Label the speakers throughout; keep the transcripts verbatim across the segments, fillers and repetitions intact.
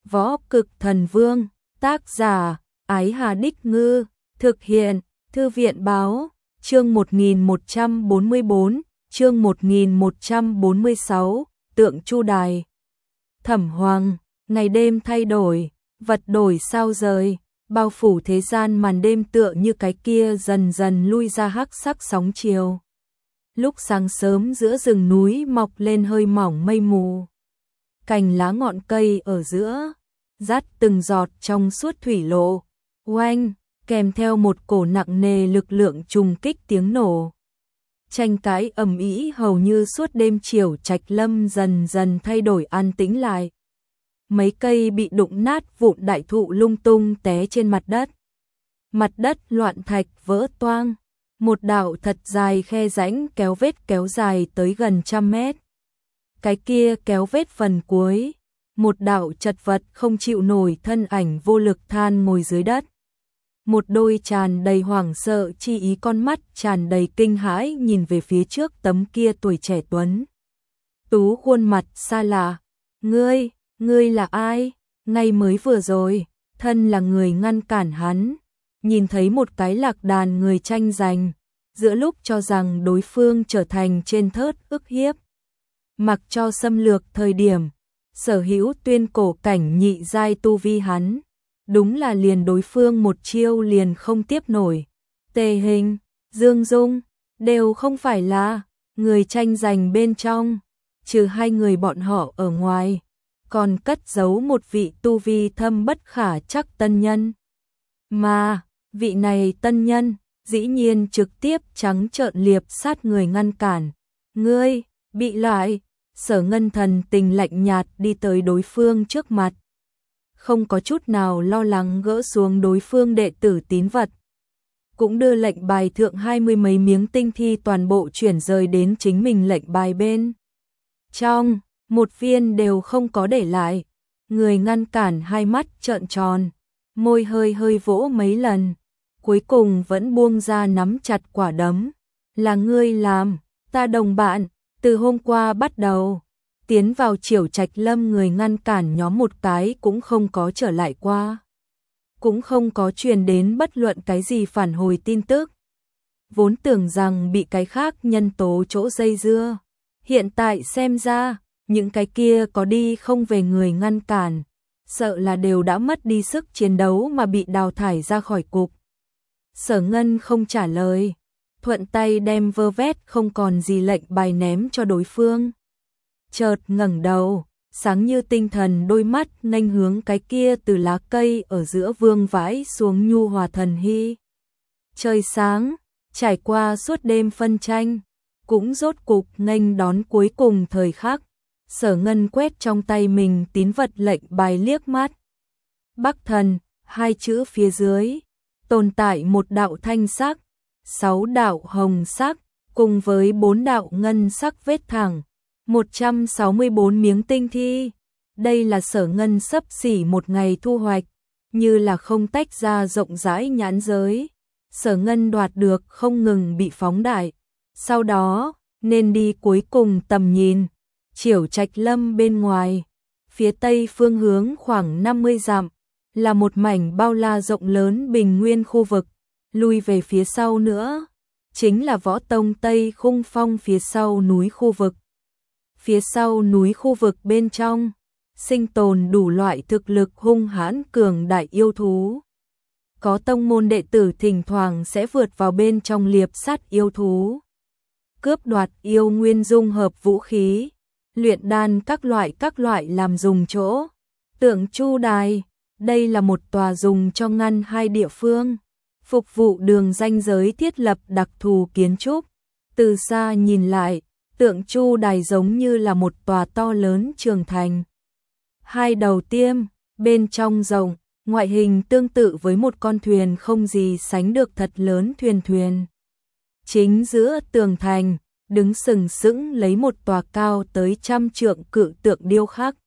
Speaker 1: Võ Cực Thần Vương, tác giả, Ái Hà Đích Ngư, thực hiện, Thư viện Báo, chương một nghìn một trăm bốn mươi bốn, chương một nghìn một trăm bốn mươi sáu, Tượng Chu Đài. Thẩm Hoàng, ngày đêm thay đổi, vật đổi sao rời, bao phủ thế gian màn đêm tựa như cái kia dần dần lui ra hắc sắc sóng chiều. Lúc sáng sớm giữa rừng núi mọc lên hơi mỏng mây mù. Cành lá ngọn cây ở giữa, dắt từng giọt trong suốt thủy lộ, oanh, kèm theo một cổ nặng nề lực lượng trùng kích tiếng nổ. Tranh cãi ầm ĩ hầu như suốt đêm chiều Trạch Lâm dần dần thay đổi an tĩnh lại. Mấy cây bị đụng nát vụn đại thụ lung tung té trên mặt đất. Mặt đất loạn thạch vỡ toang, một đạo thật dài khe rãnh kéo vết kéo dài tới gần trăm mét. Cái kia kéo vết phần cuối, một đạo chật vật không chịu nổi thân ảnh vô lực than ngồi dưới đất. Một đôi tràn đầy hoảng sợ chi ý con mắt tràn đầy kinh hãi nhìn về phía trước tấm kia tuổi trẻ tuấn tú khuôn mặt xa lạ. Ngươi, ngươi là ai? Ngay mới vừa rồi, thân là người ngăn cản hắn, nhìn thấy một cái lạc đàn người tranh giành, giữa lúc cho rằng đối phương trở thành trên thớt ức hiếp. Mặc cho xâm lược thời điểm, sở hữu tuyên cổ cảnh nhị giai tu vi hắn, đúng là liền đối phương một chiêu liền không tiếp nổi. Tề Hình, Dương Dung, đều không phải là người tranh giành bên trong, trừ hai người bọn họ ở ngoài, còn cất giấu một vị tu vi thâm bất khả trắc tân nhân. Mà, vị này tân nhân, dĩ nhiên trực tiếp trắng trợn liệp sát người ngăn cản. Ngươi, bị lại, Sở Ngân thần tình lạnh nhạt đi tới đối phương trước mặt. Không có chút nào lo lắng gỡ xuống đối phương đệ tử tín vật. Cũng đưa lệnh bài thượng hai mươi mấy miếng tinh thi toàn bộ chuyển rời đến chính mình lệnh bài bên trong, một viên đều không có để lại. Người ngăn cản hai mắt trợn tròn, môi hơi hơi vỗ mấy lần, cuối cùng vẫn buông ra nắm chặt quả đấm. Là ngươi làm, ta đồng bạn, từ hôm qua bắt đầu, tiến vào Triểu Trạch Lâm người ngăn cản nhóm một cái cũng không có trở lại qua. Cũng không có truyền đến bất luận cái gì phản hồi tin tức. Vốn tưởng rằng bị cái khác nhân tố chỗ dây dưa. Hiện tại xem ra, những cái kia có đi không về người ngăn cản, sợ là đều đã mất đi sức chiến đấu mà bị đào thải ra khỏi cục. Sở Ngân không trả lời, thuận tay đem vơ vét không còn gì lệnh bài ném cho đối phương. Chợt ngẩng đầu, sáng như tinh thần đôi mắt nghênh hướng cái kia từ lá cây ở giữa vương vãi xuống nhu hòa thần hy. Trời sáng, trải qua suốt đêm phân tranh, cũng rốt cục nghênh đón cuối cùng thời khắc. Sở Ngân quét trong tay mình tín vật lệnh bài liếc mắt. Bắc Thần, hai chữ phía dưới, tồn tại một đạo thanh sắc, sáu đạo hồng sắc, cùng với bốn đạo ngân sắc vết thẳng. một trăm sáu mươi bốn miếng tinh thi. Đây là Sở Ngân xấp xỉ một ngày thu hoạch, như là không tách ra rộng rãi nhãn giới. Sở Ngân đoạt được không ngừng bị phóng đại. Sau đó, nên đi cuối cùng tầm nhìn, Triểu Trạch Lâm bên ngoài, phía tây phương hướng khoảng năm mươi dặm, là một mảnh bao la rộng lớn bình nguyên khu vực. Lui về phía sau nữa, chính là Võ Tông Tây Khung Phong phía sau núi khu vực. Phía sau núi khu vực bên trong, sinh tồn đủ loại thực lực hung hãn cường đại yêu thú. Có tông môn đệ tử thỉnh thoảng sẽ vượt vào bên trong liệp sát yêu thú, cướp đoạt yêu nguyên dung hợp vũ khí, luyện đan các loại các loại làm dùng chỗ. Tượng Chu Đài, đây là một tòa dùng cho ngăn hai địa phương, phục vụ đường ranh giới thiết lập đặc thù kiến trúc. Từ xa nhìn lại, Tượng Chu Đài giống như là một tòa to lớn trường thành. Hai đầu tiêm, bên trong rộng, ngoại hình tương tự với một con thuyền không gì sánh được thật lớn thuyền thuyền. Chính giữa tường thành, đứng sừng sững lấy một tòa cao tới trăm trượng cự tượng điêu khắc.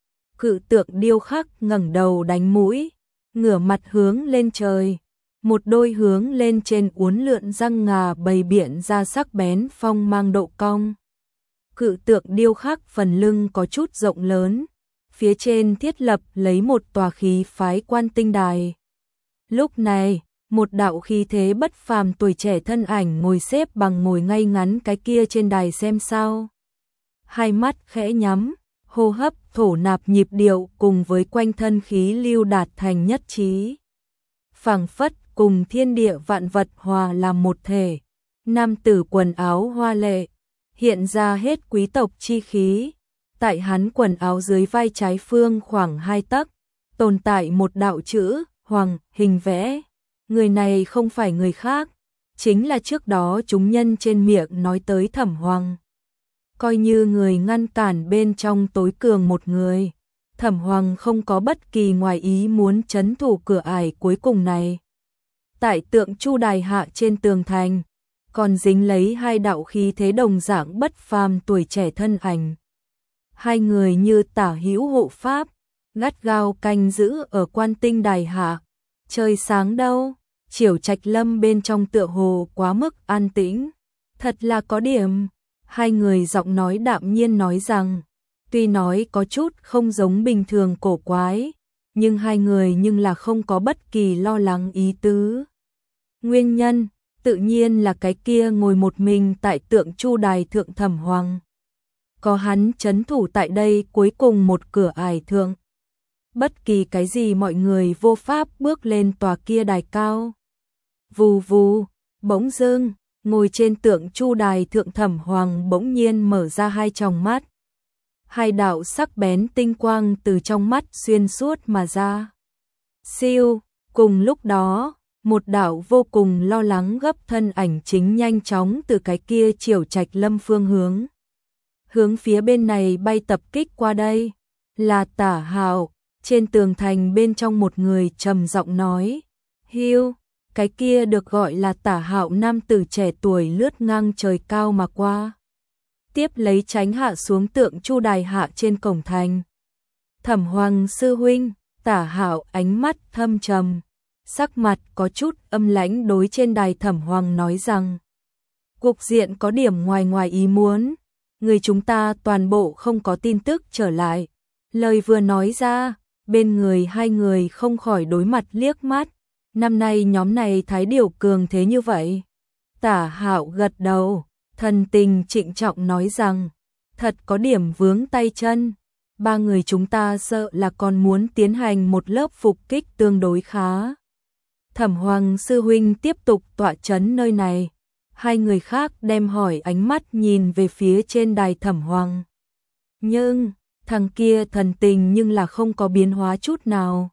Speaker 1: Cự tượng điêu khắc ngẩng đầu đánh mũi, ngửa mặt hướng lên trời. Một đôi hướng lên trên uốn lượn răng ngà bày biện ra sắc bén phong mang độ cong. Cự tượng điêu khắc phần lưng có chút rộng lớn, phía trên thiết lập lấy một tòa khí phái Quan Tinh Đài. Lúc này, một đạo khí thế bất phàm tuổi trẻ thân ảnh ngồi xếp bằng ngồi ngay ngắn cái kia trên đài xem sao. Hai mắt khẽ nhắm, hô hấp thổ nạp nhịp điệu cùng với quanh thân khí lưu đạt thành nhất trí. Phảng phất cùng thiên địa vạn vật hòa làm một thể. Nam tử quần áo hoa lệ, hiện ra hết quý tộc chi khí. Tại hắn quần áo dưới vai trái phương khoảng hai tấc, tồn tại một đạo chữ Hoàng hình vẽ. Người này không phải người khác, chính là trước đó chúng nhân trên miệng nói tới Thẩm Hoàng. Coi như người ngăn cản bên trong tối cường một người, Thẩm Hoàng không có bất kỳ ngoài ý muốn trấn thủ cửa ải cuối cùng này. Tại tượng Chu đài hạ trên tường thành, còn dính lấy hai đạo khí thế đồng dạng bất phàm tuổi trẻ thân ảnh. Hai người như tả hữu hộ pháp, gắt gao canh giữ ở Quan Tinh đài hạ. Trời sáng đâu, Triều Trạch Lâm bên trong tựa hồ quá mức an tĩnh. Thật là có điểm. Hai người giọng nói đạm nhiên nói rằng, tuy nói có chút không giống bình thường cổ quái, nhưng hai người nhưng là không có bất kỳ lo lắng ý tứ. Nguyên nhân, tự nhiên là cái kia ngồi một mình tại tượng Chu đài thượng Thẩm Hoàng. Có hắn trấn thủ tại đây cuối cùng một cửa ải thượng. Bất kỳ cái gì mọi người vô pháp bước lên tòa kia đài cao. Vù vù, bỗng dưng, ngồi trên tượng Chu đài thượng Thẩm Hoàng bỗng nhiên mở ra hai tròng mắt. Hai đạo sắc bén tinh quang từ trong mắt xuyên suốt mà ra. Siêu, cùng lúc đó, một đạo vô cùng lo lắng gấp thân ảnh chính nhanh chóng từ cái kia Triều Trạch Lâm phương hướng. Hướng phía bên này bay tập kích qua đây, là Tả Hạo. Trên tường thành bên trong một người trầm giọng nói, Hiu, cái kia được gọi là Tả Hạo nam tử trẻ tuổi lướt ngang trời cao mà qua. Tiếp lấy tránh hạ xuống tượng Chu đài hạ trên cổng thành. Thẩm Hoàng sư huynh, Tả Hạo ánh mắt thâm trầm, sắc mặt có chút âm lãnh đối trên đài Thẩm Hoàng nói rằng, cục diện có điểm ngoài ngoài ý muốn, người chúng ta toàn bộ không có tin tức trở lại. Lời vừa nói ra, bên người hai người không khỏi đối mặt liếc mắt. Năm nay nhóm này thái điều cường thế như vậy. Tả Hạo gật đầu, thần tình trịnh trọng nói rằng, thật có điểm vướng tay chân. Ba người chúng ta sợ là còn muốn tiến hành một lớp phục kích tương đối khá. Thẩm Hoàng sư huynh tiếp tục tọa chấn nơi này. Hai người khác đem hỏi ánh mắt nhìn về phía trên đài Thẩm Hoàng. Nhưng thằng kia thần tình nhưng là không có biến hóa chút nào.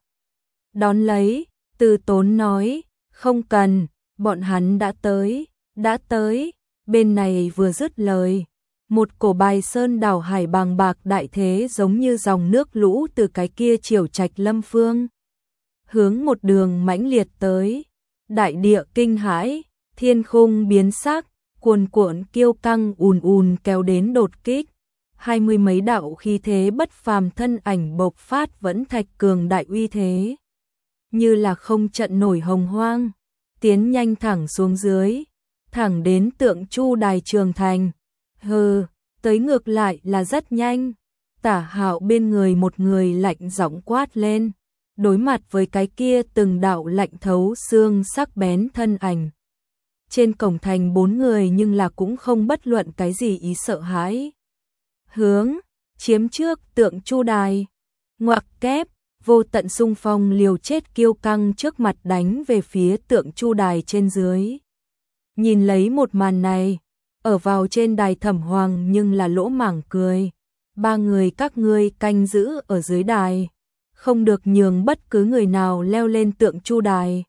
Speaker 1: Đón lấy, Từ Tốn nói, không cần, bọn hắn đã tới, đã tới. Bên này vừa dứt lời, một cổ Bài Sơn đảo hải bàng bạc đại thế giống như dòng nước lũ từ cái kia Triều Trạch Lâm phương hướng một đường mãnh liệt tới. Đại địa kinh hãi, thiên khung biến sắc, cuồn cuộn kiêu căng ùn ùn kéo đến đột kích. Hai mươi mấy đạo khí thế bất phàm thân ảnh bộc phát vẫn thạch cường đại uy thế. Như là không trận nổi hồng hoang, tiến nhanh thẳng xuống dưới, thẳng đến tượng Chu đài Trường Thành. Hừ, tới ngược lại là rất nhanh. Tả Hạo bên người một người lạnh giọng quát lên, đối mặt với cái kia từng đạo lạnh thấu xương sắc bén thân ảnh. Trên cổng thành bốn người nhưng là cũng không bất luận cái gì ý sợ hãi. Hướng, chiếm trước tượng Chu đài, ngoặc kép, vô tận xung phong liều chết kiêu căng trước mặt đánh về phía tượng Chu đài trên dưới. Nhìn lấy một màn này, ở vào trên đài Thẩm Hoàng nhưng là lỗ mảng cười. Ba người các ngươi canh giữ ở dưới đài, không được nhường bất cứ người nào leo lên tượng Chu đài.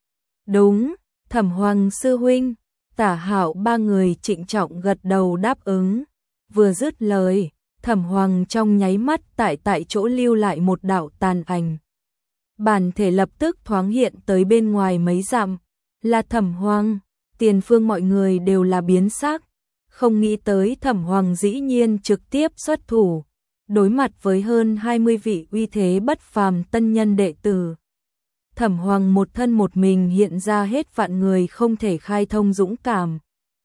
Speaker 1: Đúng, Thẩm Hoàng sư huynh. Tả Hạo ba người trịnh trọng gật đầu đáp ứng. Vừa dứt lời, Thẩm Hoàng trong nháy mắt tại tại chỗ lưu lại một đạo tàn ảnh. Bản thể lập tức thoáng hiện tới bên ngoài mấy dặm, là Thẩm Hoàng. Tiền phương mọi người đều là biến sắc, không nghĩ tới Thẩm Hoàng dĩ nhiên trực tiếp xuất thủ, đối mặt với hơn hai mươi vị uy thế bất phàm tân nhân đệ tử. Thẩm Hoàng một thân một mình hiện ra hết vạn người không thể khai thông dũng cảm.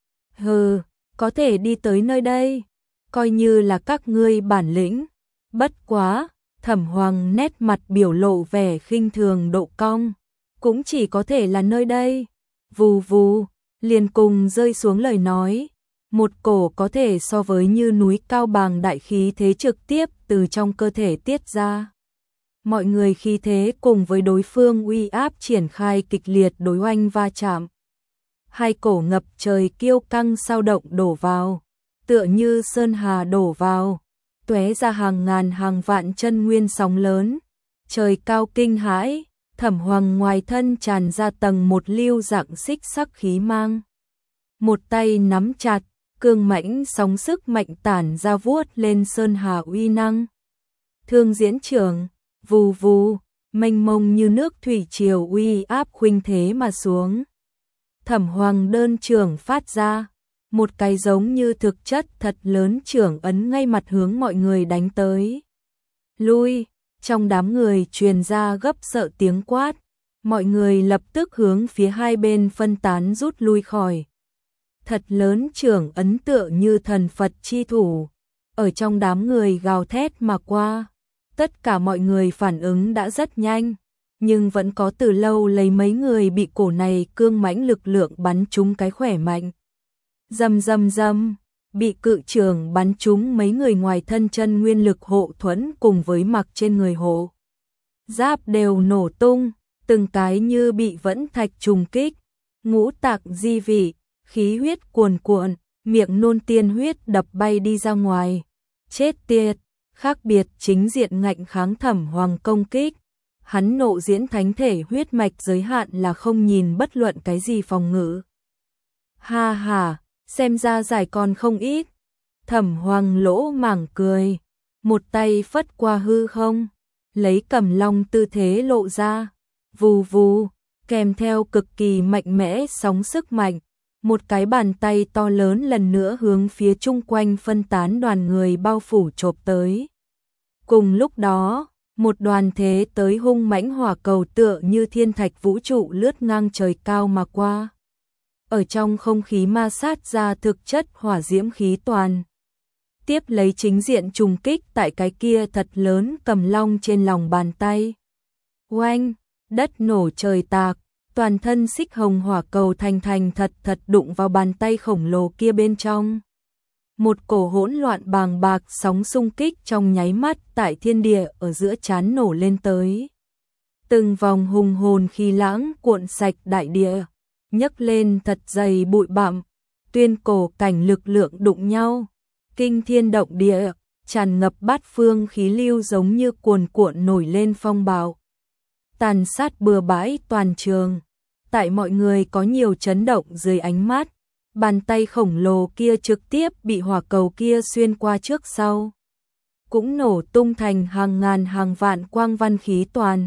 Speaker 1: Hừ, có thể đi tới nơi đây, coi như là các ngươi bản lĩnh. Bất quá, Thẩm Hoàng nét mặt biểu lộ vẻ khinh thường độ cong, cũng chỉ có thể là nơi đây. Vù vù, liền cùng rơi xuống lời nói, một cổ có thể so với như núi cao bàng đại khí thế trực tiếp từ trong cơ thể tiết ra. Mọi người khí thế cùng với đối phương uy áp triển khai kịch liệt đối oanh va chạm. Hai cổ ngập trời kiêu căng sao động đổ vào, tựa như sơn hà đổ vào, tóe ra hàng ngàn hàng vạn chân nguyên sóng lớn. Trời cao kinh hãi, Thẩm Hoàng ngoài thân tràn ra tầng một lưu dạng xích sắc khí mang. Một tay nắm chặt, cương mãnh sóng sức mạnh tản ra vuốt lên sơn hà uy năng. Thương diễn trường, vù vù, mênh mông như nước thủy triều uy áp khuynh thế mà xuống. Thẩm Hoàng đơn trưởng phát ra, một cái giống như thực chất thật lớn trưởng ấn ngay mặt hướng mọi người đánh tới. Lui, trong đám người truyền ra gấp sợ tiếng quát, mọi người lập tức hướng phía hai bên phân tán rút lui khỏi. Thật lớn trưởng ấn tựa như thần Phật chi thủ, ở trong đám người gào thét mà qua. Tất cả mọi người phản ứng đã rất nhanh, nhưng vẫn có từ lâu lấy mấy người bị cổ này cương mãnh lực lượng bắn trúng cái khỏe mạnh. Rầm rầm rầm, bị cự trường bắn trúng mấy người ngoài thân chân nguyên lực hộ thuẫn cùng với mặc trên người hộ giáp đều nổ tung, từng cái như bị vẫn thạch trùng kích, ngũ tạng di vị, khí huyết cuồn cuộn, miệng nôn tiên huyết đập bay đi ra ngoài. Chết tiệt, khác biệt chính diện ngạnh kháng Thẩm Hoàng công kích. Hắn nộ diễn thánh thể huyết mạch giới hạn là không nhìn bất luận cái gì phòng ngự. Ha ha, xem ra giải còn không ít. Thẩm Hoàng lỗ mảng cười, một tay phất qua hư không, lấy cầm long tư thế lộ ra. Vù vù, kèm theo cực kỳ mạnh mẽ sóng sức mạnh, một cái bàn tay to lớn lần nữa hướng phía chung quanh phân tán đoàn người bao phủ chộp tới. Cùng lúc đó, một đoàn thế tới hung mãnh hỏa cầu tựa như thiên thạch vũ trụ lướt ngang trời cao mà qua. Ở trong không khí ma sát ra thực chất hỏa diễm khí toàn. Tiếp lấy chính diện trùng kích tại cái kia thật lớn cầm long trên lòng bàn tay. Oanh, đất nổ trời tạc, toàn thân xích hồng hỏa cầu thành thành thật thật đụng vào bàn tay khổng lồ kia bên trong. Một cổ hỗn loạn bàng bạc sóng xung kích trong nháy mắt tại thiên địa ở giữa chán nổ lên tới. Từng vòng hùng hồn khí lãng cuộn sạch đại địa, nhấc lên thật dày bụi bặm, tuyên cổ cảnh lực lượng đụng nhau, kinh thiên động địa, tràn ngập bát phương khí lưu giống như cuồn cuộn nổi lên phong bạo. Tàn sát bừa bãi toàn trường, tại mọi người có nhiều chấn động dưới ánh mắt. Bàn tay khổng lồ kia trực tiếp bị hỏa cầu kia xuyên qua trước sau, cũng nổ tung thành hàng ngàn hàng vạn quang văn khí toàn.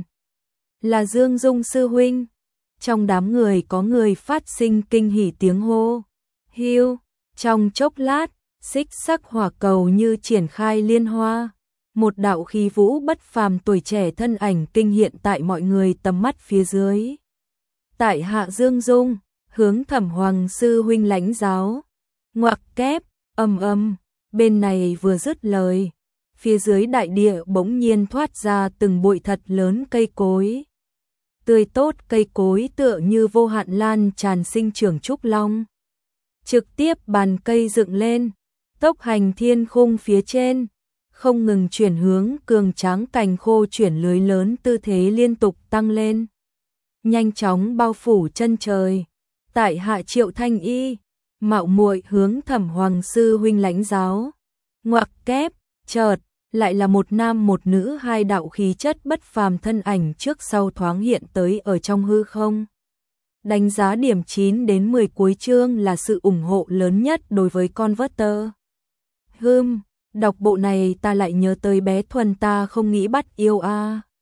Speaker 1: Là Dương Dung sư huynh. Trong đám người có người phát sinh kinh hỉ tiếng hô. Hiu, trong chốc lát, xích sắc hỏa cầu như triển khai liên hoa. Một đạo khí vũ bất phàm tuổi trẻ thân ảnh kinh hiện tại mọi người tầm mắt phía dưới. Tại hạ Dương Dung, hướng Thẩm Hoàng sư huynh lãnh giáo. Ngoặc kép, ầm ầm, bên này vừa dứt lời, phía dưới đại địa bỗng nhiên thoát ra từng bụi thật lớn cây cối. Tươi tốt cây cối tựa như vô hạn lan tràn sinh trưởng trúc long. Trực tiếp bàn cây dựng lên, tốc hành thiên khung phía trên, không ngừng chuyển hướng cường tráng cành khô chuyển lưới lớn tư thế liên tục tăng lên. Nhanh chóng bao phủ chân trời. Tại hạ Triệu Thanh Y, mạo muội hướng Thẩm Hoàng sư huynh lãnh giáo. Ngoặc kép, chợt, lại là một nam một nữ hai đạo khí chất bất phàm thân ảnh trước sau thoáng hiện tới ở trong hư không. Đánh giá điểm chín đến mười cuối chương là sự ủng hộ lớn nhất đối với Converter. Hừm, đọc bộ này ta lại nhớ tới bé Thuần ta không nghĩ bắt yêu a. À.